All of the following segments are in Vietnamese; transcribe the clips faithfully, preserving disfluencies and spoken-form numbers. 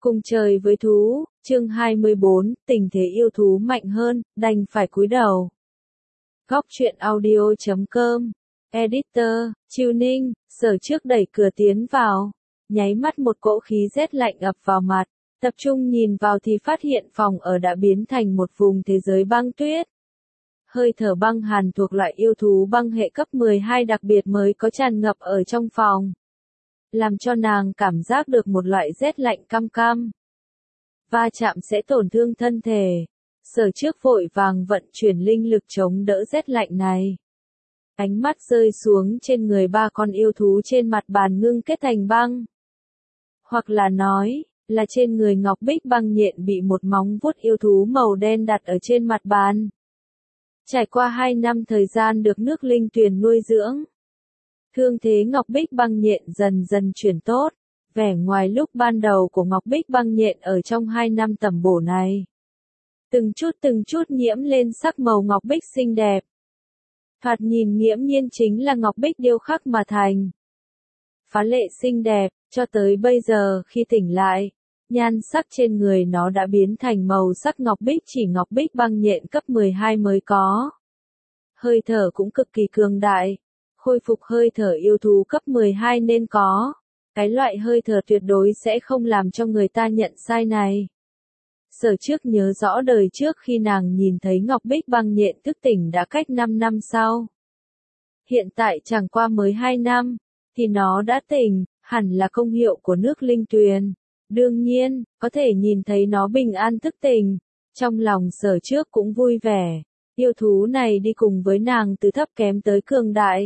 Cùng trời với thú, chương hai mươi bốn, tình thế yêu thú mạnh hơn, đành phải cúi đầu. Góc truyện audio chấm com, Editor, Chiêu Ninh, Sở Trước đẩy cửa tiến vào, nháy mắt một cỗ khí rét lạnh ập vào mặt, tập trung nhìn vào thì phát hiện phòng ở đã biến thành một vùng thế giới băng tuyết. Hơi thở băng hàn thuộc loại yêu thú băng hệ cấp mười hai đặc biệt mới có tràn ngập ở trong phòng, làm cho nàng cảm giác được một loại rét lạnh căm căm. Va chạm sẽ tổn thương thân thể. Sở Trước vội vàng vận chuyển linh lực chống đỡ rét lạnh này. Ánh mắt rơi xuống trên người ba con yêu thú trên mặt bàn ngưng kết thành băng. Hoặc là nói, là trên người Ngọc Bích băng nhện bị một móng vuốt yêu thú màu đen đặt ở trên mặt bàn. Trải qua hai năm thời gian được nước linh tuyền nuôi dưỡng, thương thế Ngọc Bích băng nhện dần dần chuyển tốt, vẻ ngoài lúc ban đầu của Ngọc Bích băng nhện ở trong hai năm tẩm bổ này. Từng chút từng chút nhiễm lên sắc màu Ngọc Bích xinh đẹp. Thoạt nhìn nghiễm nhiên chính là Ngọc Bích điêu khắc mà thành. Phá lệ xinh đẹp, cho tới bây giờ khi tỉnh lại, nhan sắc trên người nó đã biến thành màu sắc Ngọc Bích chỉ Ngọc Bích băng nhện cấp mười hai mới có. Hơi thở cũng cực kỳ cường đại. Khôi phục hơi thở yêu thú cấp mười hai nên có. Cái loại hơi thở tuyệt đối sẽ không làm cho người ta nhận sai này. Sở Trước nhớ rõ đời trước khi nàng nhìn thấy Ngọc Bích băng nhện thức tỉnh đã cách năm năm sau. Hiện tại chẳng qua mới hai năm, thì nó đã tỉnh, hẳn là công hiệu của nước linh tuyền. Đương nhiên, có thể nhìn thấy nó bình an thức tỉnh. Trong lòng Sở Trước cũng vui vẻ. Yêu thú này đi cùng với nàng từ thấp kém tới cường đại.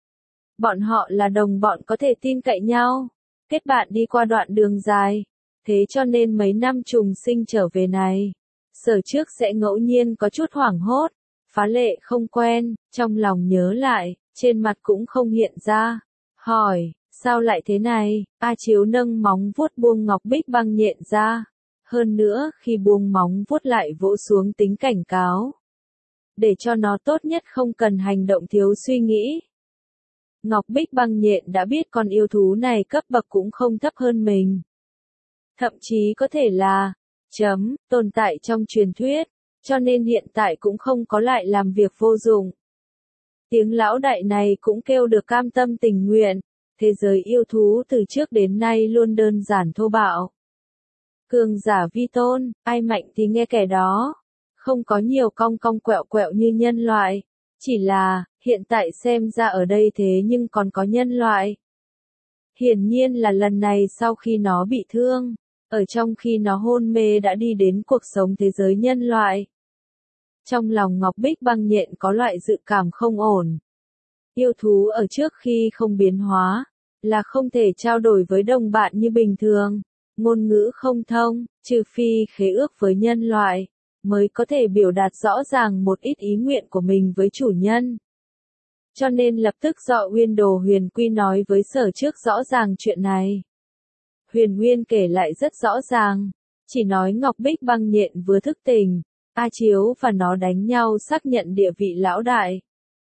Bọn họ là đồng bọn có thể tin cậy nhau, kết bạn đi qua đoạn đường dài, thế cho nên mấy năm trùng sinh trở về này, Sở Trước sẽ ngẫu nhiên có chút hoảng hốt, phá lệ không quen, trong lòng nhớ lại, trên mặt cũng không hiện ra, hỏi, sao lại thế này, A Chiếu nâng móng vuốt buông Ngọc Bích băng nhện ra, hơn nữa khi buông móng vuốt lại vỗ xuống tính cảnh cáo, để cho nó tốt nhất không cần hành động thiếu suy nghĩ. Ngọc Bích băng nhện đã biết con yêu thú này cấp bậc cũng không thấp hơn mình. Thậm chí có thể là, chấm, tồn tại trong truyền thuyết, cho nên hiện tại cũng không có lại làm việc vô dụng. Tiếng lão đại này cũng kêu được cam tâm tình nguyện, thế giới yêu thú từ trước đến nay luôn đơn giản thô bạo. Cường giả vi tôn, ai mạnh thì nghe kẻ đó, không có nhiều cong cong quẹo quẹo như nhân loại. Chỉ là, hiện tại xem ra ở đây thế nhưng còn có nhân loại. Hiển nhiên là lần này sau khi nó bị thương, ở trong khi nó hôn mê đã đi đến cuộc sống thế giới nhân loại. Trong lòng Ngọc Bích băng nhện có loại dự cảm không ổn. Yêu thú ở trước khi không biến hóa, là không thể trao đổi với đồng bạn như bình thường, ngôn ngữ không thông, trừ phi khế ước với nhân loại, mới có thể biểu đạt rõ ràng một ít ý nguyện của mình với chủ nhân. Cho nên lập tức dọ Uyên Đồ Huyền Quy nói với Sở Trước rõ ràng chuyện này. Huyền Nguyên kể lại rất rõ ràng, chỉ nói Ngọc Bích băng nhện vừa thức tỉnh, A Chiếu và nó đánh nhau xác nhận địa vị lão đại.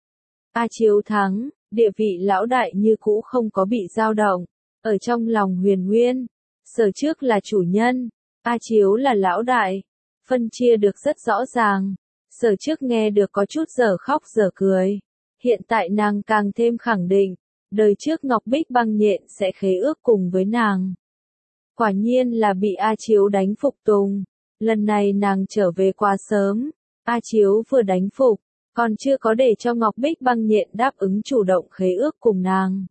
A Chiếu thắng, địa vị lão đại như cũ không có bị dao động, ở trong lòng Huyền Nguyên, Sở Trước là chủ nhân, A Chiếu là lão đại. Phân chia được rất rõ ràng. Sở Trước nghe được có chút dở khóc dở cười. Hiện tại nàng càng thêm khẳng định, đời trước Ngọc Bích băng nhện sẽ khế ước cùng với nàng. Quả nhiên là bị A Chiếu đánh phục tùng. Lần này nàng trở về quá sớm. A Chiếu vừa đánh phục, còn chưa có để cho Ngọc Bích băng nhện đáp ứng chủ động khế ước cùng nàng.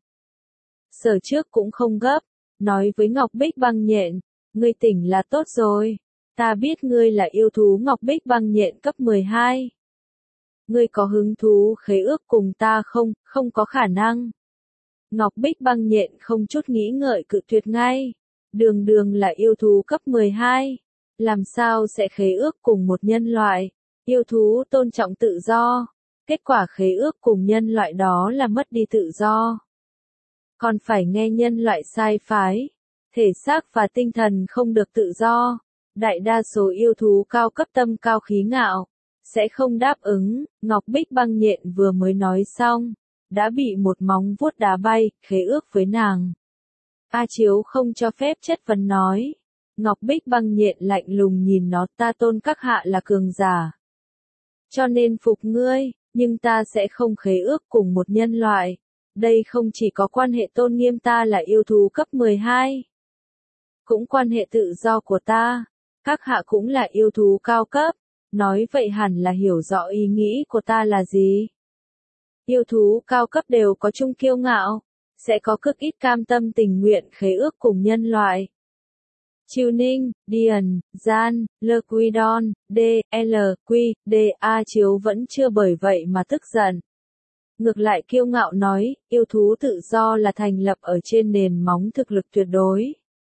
Sở Trước cũng không gấp, nói với Ngọc Bích băng nhện, ngươi tỉnh là tốt rồi. Ta biết ngươi là yêu thú Ngọc Bích băng nhện cấp mười hai. Ngươi có hứng thú khế ước cùng ta không? Không có khả năng. Ngọc Bích băng nhện không chút nghĩ ngợi cự tuyệt ngay. Đường đường là yêu thú cấp mười hai. Làm sao sẽ khế ước cùng một nhân loại? Yêu thú tôn trọng tự do. Kết quả khế ước cùng nhân loại đó là mất đi tự do. Còn phải nghe nhân loại sai phái. Thể xác và tinh thần không được tự do. Đại đa số yêu thú cao cấp tâm cao khí ngạo, sẽ không đáp ứng. Ngọc Bích băng nhện vừa mới nói xong, đã bị một móng vuốt đá bay, khế ước với nàng. A Chiếu không cho phép chất vấn nói. Ngọc Bích Băng Nhện lạnh lùng nhìn nó, ta tôn các hạ là cường giả. Cho nên phục ngươi, nhưng ta sẽ không khế ước cùng một nhân loại. Đây không chỉ có quan hệ tôn nghiêm ta là yêu thú cấp mười hai. Cũng quan hệ tự do của ta. Các hạ cũng là yêu thú cao cấp. Nói vậy hẳn là hiểu rõ ý nghĩ của ta là gì. Yêu thú cao cấp đều có chung kiêu ngạo. Sẽ có cực ít cam tâm tình nguyện khế ước cùng nhân loại. Chiêu Ninh, Điền, Gian, Lơ Quy Đon, D, L, Quy, D, A Chiếu vẫn chưa bởi vậy mà tức giận. Ngược lại kiêu ngạo nói, yêu thú tự do là thành lập ở trên nền móng thực lực tuyệt đối.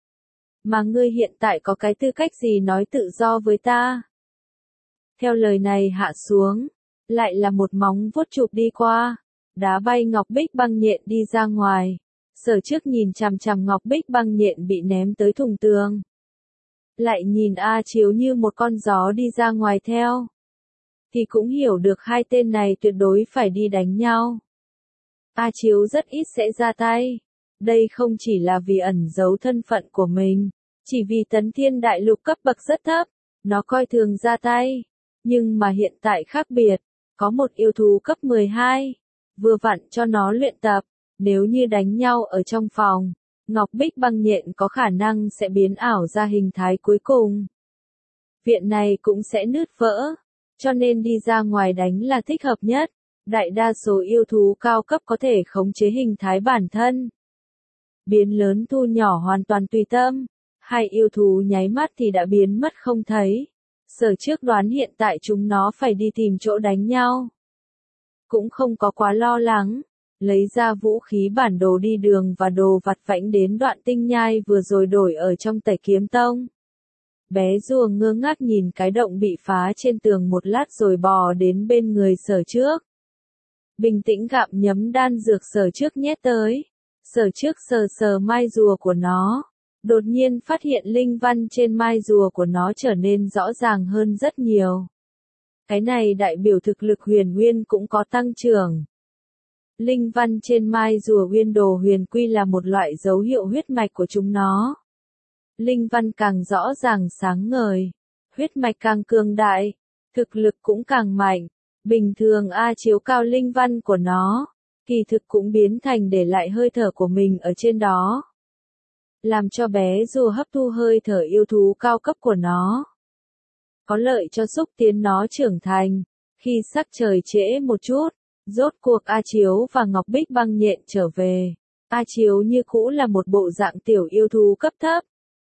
Mà ngươi hiện tại có cái tư cách gì nói tự do với ta? Theo lời này hạ xuống, lại là một móng vuốt chụp đi qua, đá bay Ngọc Bích Băng Nhện đi ra ngoài. Sở Trước nhìn chằm chằm Ngọc Bích Băng Nhện bị ném tới thùng tường. Lại nhìn A Chiếu như một con gió đi ra ngoài theo. Thì cũng hiểu được hai tên này tuyệt đối phải đi đánh nhau. A Chiếu rất ít sẽ ra tay. Đây không chỉ là vì ẩn giấu thân phận của mình, chỉ vì Tấn Thiên Đại Lục cấp bậc rất thấp, nó coi thường ra tay. Nhưng mà hiện tại khác biệt, có một yêu thú cấp mười hai, vừa vặn cho nó luyện tập. Nếu như đánh nhau ở trong phòng, Ngọc Bích Băng Nhện có khả năng sẽ biến ảo ra hình thái cuối cùng. Viện này cũng sẽ nứt vỡ, cho nên đi ra ngoài đánh là thích hợp nhất. Đại đa số yêu thú cao cấp có thể khống chế hình thái bản thân. Biến lớn thu nhỏ hoàn toàn tùy tâm. Hai yêu thú nháy mắt thì đã biến mất không thấy. Sở Trước đoán hiện tại chúng nó phải đi tìm chỗ đánh nhau. Cũng không có quá lo lắng. Lấy ra vũ khí bản đồ đi đường và đồ vặt vãnh đến đoạn tinh nhai vừa rồi đổi ở trong Tẩy Kiếm Tông. Bé rùa ngơ ngác nhìn cái động bị phá trên tường một lát rồi bò đến bên người Sở Trước. Bình tĩnh gặm nhấm đan dược Sở Trước nhét tới. Sở Trước sờ sờ mai rùa của nó. Đột nhiên phát hiện linh văn trên mai rùa của nó trở nên rõ ràng hơn rất nhiều. Cái này đại biểu thực lực huyền nguyên cũng có tăng trưởng. Linh văn trên mai rùa Uyên Đồ Huyền Quy là một loại dấu hiệu huyết mạch của chúng nó. Linh văn càng rõ ràng sáng ngời, huyết mạch càng cường đại, thực lực cũng càng mạnh. Bình thường A Chiếu cao linh văn của nó, kỳ thực cũng biến thành để lại hơi thở của mình ở trên đó. Làm cho bé rùa hấp thu hơi thở yêu thú cao cấp của nó. Có lợi cho xúc tiến nó trưởng thành, khi sắc trời trễ một chút. Rốt cuộc A Chiếu và Ngọc Bích Băng Nhện trở về. A Chiếu như cũ là một bộ dạng tiểu yêu thú cấp thấp.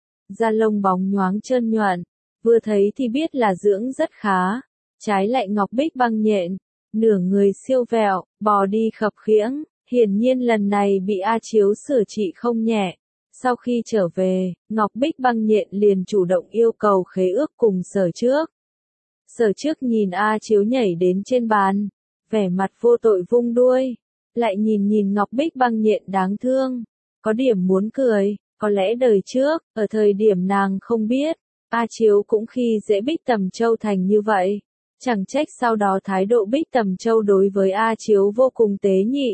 Da lông bóng nhoáng trơn nhuận, vừa thấy thì biết là dưỡng rất khá. Trái lại Ngọc Bích Băng Nhện, nửa người siêu vẹo, bò đi khập khiễng, hiển nhiên lần này bị A Chiếu sửa trị không nhẹ. Sau khi trở về, Ngọc Bích Băng Nhện liền chủ động yêu cầu khế ước cùng Sở Trước. Sở Trước nhìn A Chiếu nhảy đến trên bàn. Vẻ mặt vô tội vung đuôi, lại nhìn nhìn Ngọc Bích Băng Nhện đáng thương, có điểm muốn cười, có lẽ đời trước, ở thời điểm nàng không biết, A Chiếu cũng khi dễ Bích Tầm Châu thành như vậy, chẳng trách sau đó thái độ Bích Tầm Châu đối với A Chiếu vô cùng tế nhị.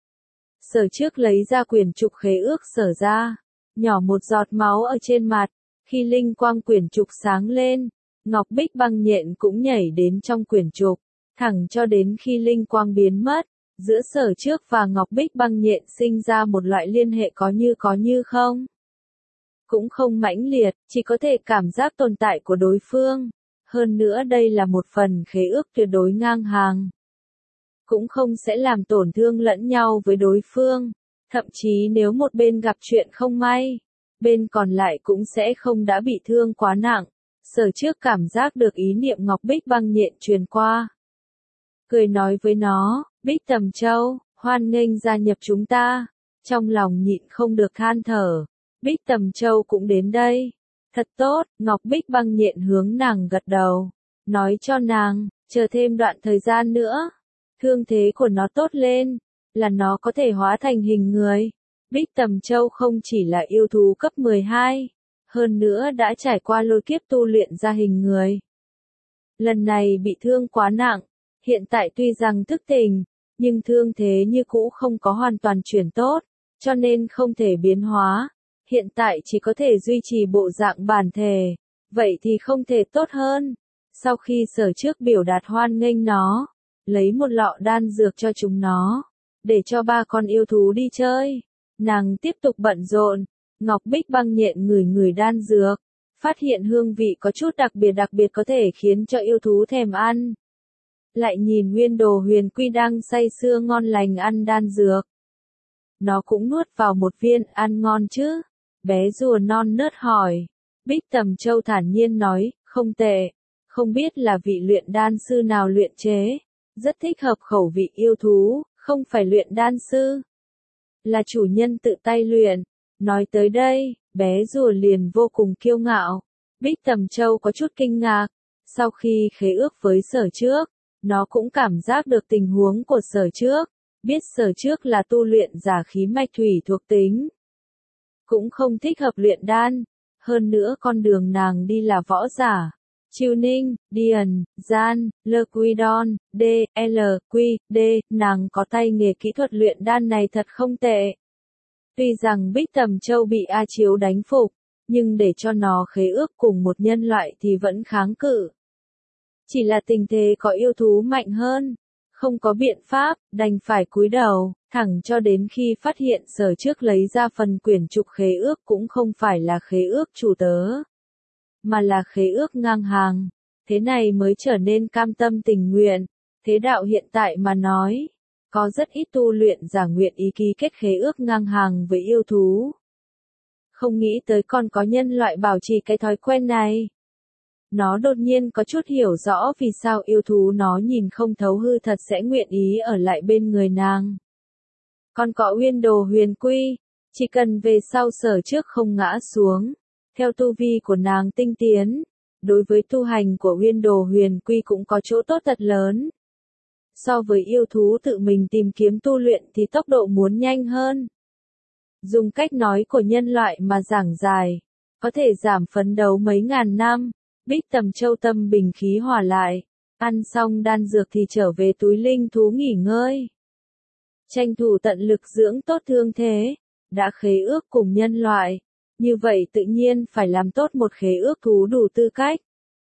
Sở Trước lấy ra quyển trục khế ước Sở ra, nhỏ một giọt máu ở trên mặt, khi linh quang quyển trục sáng lên, Ngọc Bích Băng Nhện cũng nhảy đến trong quyển trục. Thẳng cho đến khi linh quang biến mất, giữa Sở Trước và Ngọc Bích Băng Nhện sinh ra một loại liên hệ có như có như không. Cũng không mãnh liệt, chỉ có thể cảm giác tồn tại của đối phương. Hơn nữa đây là một phần khế ước tuyệt đối ngang hàng. Cũng không sẽ làm tổn thương lẫn nhau với đối phương. Thậm chí nếu một bên gặp chuyện không may, bên còn lại cũng sẽ không đã bị thương quá nặng. Sở Trước cảm giác được ý niệm Ngọc Bích Băng Nhện truyền qua. Cười nói với nó, Bích Tầm Châu, hoan nghênh gia nhập chúng ta. Trong lòng nhịn không được than thở, Bích Tầm Châu cũng đến đây. Thật tốt, Ngọc Bích Băng Nhện hướng nàng gật đầu. Nói cho nàng, chờ thêm đoạn thời gian nữa. Thương thế của nó tốt lên, là nó có thể hóa thành hình người. Bích Tầm Châu không chỉ là yêu thú cấp mười hai, hơn nữa đã trải qua lôi kiếp tu luyện ra hình người. Lần này bị thương quá nặng. Hiện tại tuy rằng thức tỉnh, nhưng thương thế như cũ không có hoàn toàn chuyển tốt, cho nên không thể biến hóa. hiện tại chỉ có thể duy trì bộ dạng bản thể, vậy thì không thể tốt hơn. Sau khi Sở Trước biểu đạt hoan nghênh nó, lấy một lọ đan dược cho chúng nó, để cho ba con yêu thú đi chơi, nàng tiếp tục bận rộn. Ngọc Bích Băng nhện ngửi ngửi đan dược, phát hiện hương vị có chút đặc biệt đặc biệt có thể khiến cho yêu thú thèm ăn. Lại nhìn Nguyên Đồ Huyền Quy đang say sưa ngon lành ăn đan dược. Nó cũng nuốt vào một viên, ăn ngon chứ? Bé rùa non nớt hỏi. Bích Tầm Châu thản nhiên nói, không tệ. Không biết là vị luyện đan sư nào luyện chế. Rất thích hợp khẩu vị yêu thú, không phải luyện đan sư. Là chủ nhân tự tay luyện. Nói tới đây, bé rùa liền vô cùng kiêu ngạo. Bích Tầm Châu có chút kinh ngạc. Sau khi khế ước với Sở Trước, nó cũng cảm giác được tình huống của Sở Trước. Biết Sở Trước là tu luyện giả khí mạch thủy thuộc tính. Cũng không thích hợp luyện đan. Hơn nữa con đường nàng đi là võ giả. Chiêu Ninh, Điền, Gian, Lơ Quy Đon, D, L, Quy, D, nàng có tay nghề kỹ thuật luyện đan này thật không tệ. Tuy rằng Bích Tầm Châu bị A Chiếu đánh phục, nhưng để cho nó khế ước cùng một nhân loại thì vẫn kháng cự. Chỉ là tình thế có yêu thú mạnh hơn, không có biện pháp, đành phải cúi đầu, thẳng cho đến khi phát hiện Sở Trước lấy ra phần quyển trục khế ước cũng không phải là khế ước chủ tớ, mà là khế ước ngang hàng, thế này mới trở nên cam tâm tình nguyện. Thế đạo hiện tại mà nói, có rất ít tu luyện giả nguyện ý ký kết khế ước ngang hàng với yêu thú. Không nghĩ tới còn có nhân loại bảo trì cái thói quen này. Nó đột nhiên có chút hiểu rõ vì sao yêu thú nó nhìn không thấu hư thật sẽ nguyện ý ở lại bên người nàng. Còn có Nguyên Đồ Huyền Quy, chỉ cần về sau Sở Trước không ngã xuống, theo tu vi của nàng tinh tiến, đối với tu hành của Nguyên Đồ Huyền Quy cũng có chỗ tốt thật lớn. So với yêu thú tự mình tìm kiếm tu luyện thì tốc độ muốn nhanh hơn. Dùng cách nói của nhân loại mà giảng dài, có thể giảm phấn đấu mấy ngàn năm. Bích Tầm Châu tâm bình khí hòa lại, ăn xong đan dược thì trở về túi linh thú nghỉ ngơi. Tranh thủ tận lực dưỡng tốt thương thế, đã khế ước cùng nhân loại, như vậy tự nhiên phải làm tốt một khế ước thú đủ tư cách.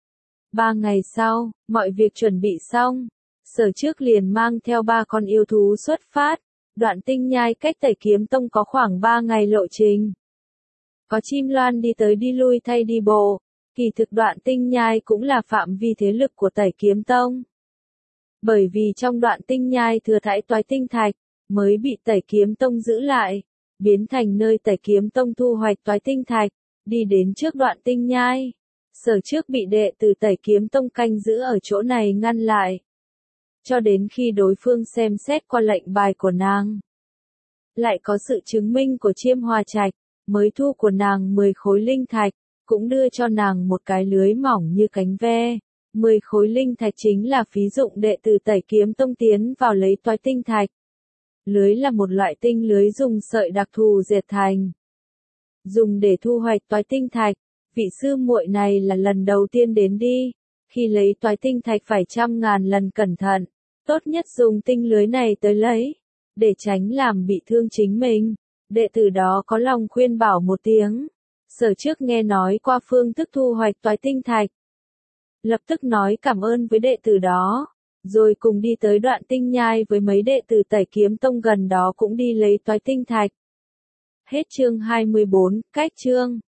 Ba ngày sau, mọi việc chuẩn bị xong, Sở Trước liền mang theo ba con yêu thú xuất phát, Đoạn Tinh Nhai cách Tẩy Kiếm Tông có khoảng ba ngày lộ trình. Có Chim Loan đi tới đi lui thay đi bộ. Kỳ thực Đoạn Tinh Nhai cũng là phạm vi thế lực của Tẩy Kiếm Tông. Bởi vì trong Đoạn Tinh Nhai thừa thãi toái tinh thạch, mới bị Tẩy Kiếm Tông giữ lại, biến thành nơi Tẩy Kiếm Tông thu hoạch toái tinh thạch, đi đến trước Đoạn Tinh Nhai. Sở Trước bị đệ tử Tẩy Kiếm Tông canh giữ ở chỗ này ngăn lại. Cho đến khi đối phương xem xét qua lệnh bài của nàng. Lại có sự chứng minh của Chiêm Hòa Trạch, mới thu của nàng mười khối linh thạch. Cũng đưa cho nàng một cái lưới mỏng như cánh ve. mười khối linh thạch chính là phí dụng đệ tử Tẩy Kiếm Tông tiến vào lấy toái tinh thạch. Lưới là một loại tinh lưới dùng sợi đặc thù dệt thành. Dùng để thu hoạch toái tinh thạch. Vị sư muội này là lần đầu tiên đến đi. Khi lấy toái tinh thạch phải trăm ngàn lần cẩn thận. Tốt nhất dùng tinh lưới này tới lấy. Để tránh làm bị thương chính mình. Đệ tử đó có lòng khuyên bảo một tiếng. Sở Trước nghe nói qua phương thức thu hoạch toái tinh thạch. Lập tức nói cảm ơn với đệ tử đó. Rồi cùng đi tới Đoạn Tinh Nhai với mấy đệ tử Tẩy Kiếm Tông gần đó cũng đi lấy toái tinh thạch. Hết chương hai mươi bốn, cách chương.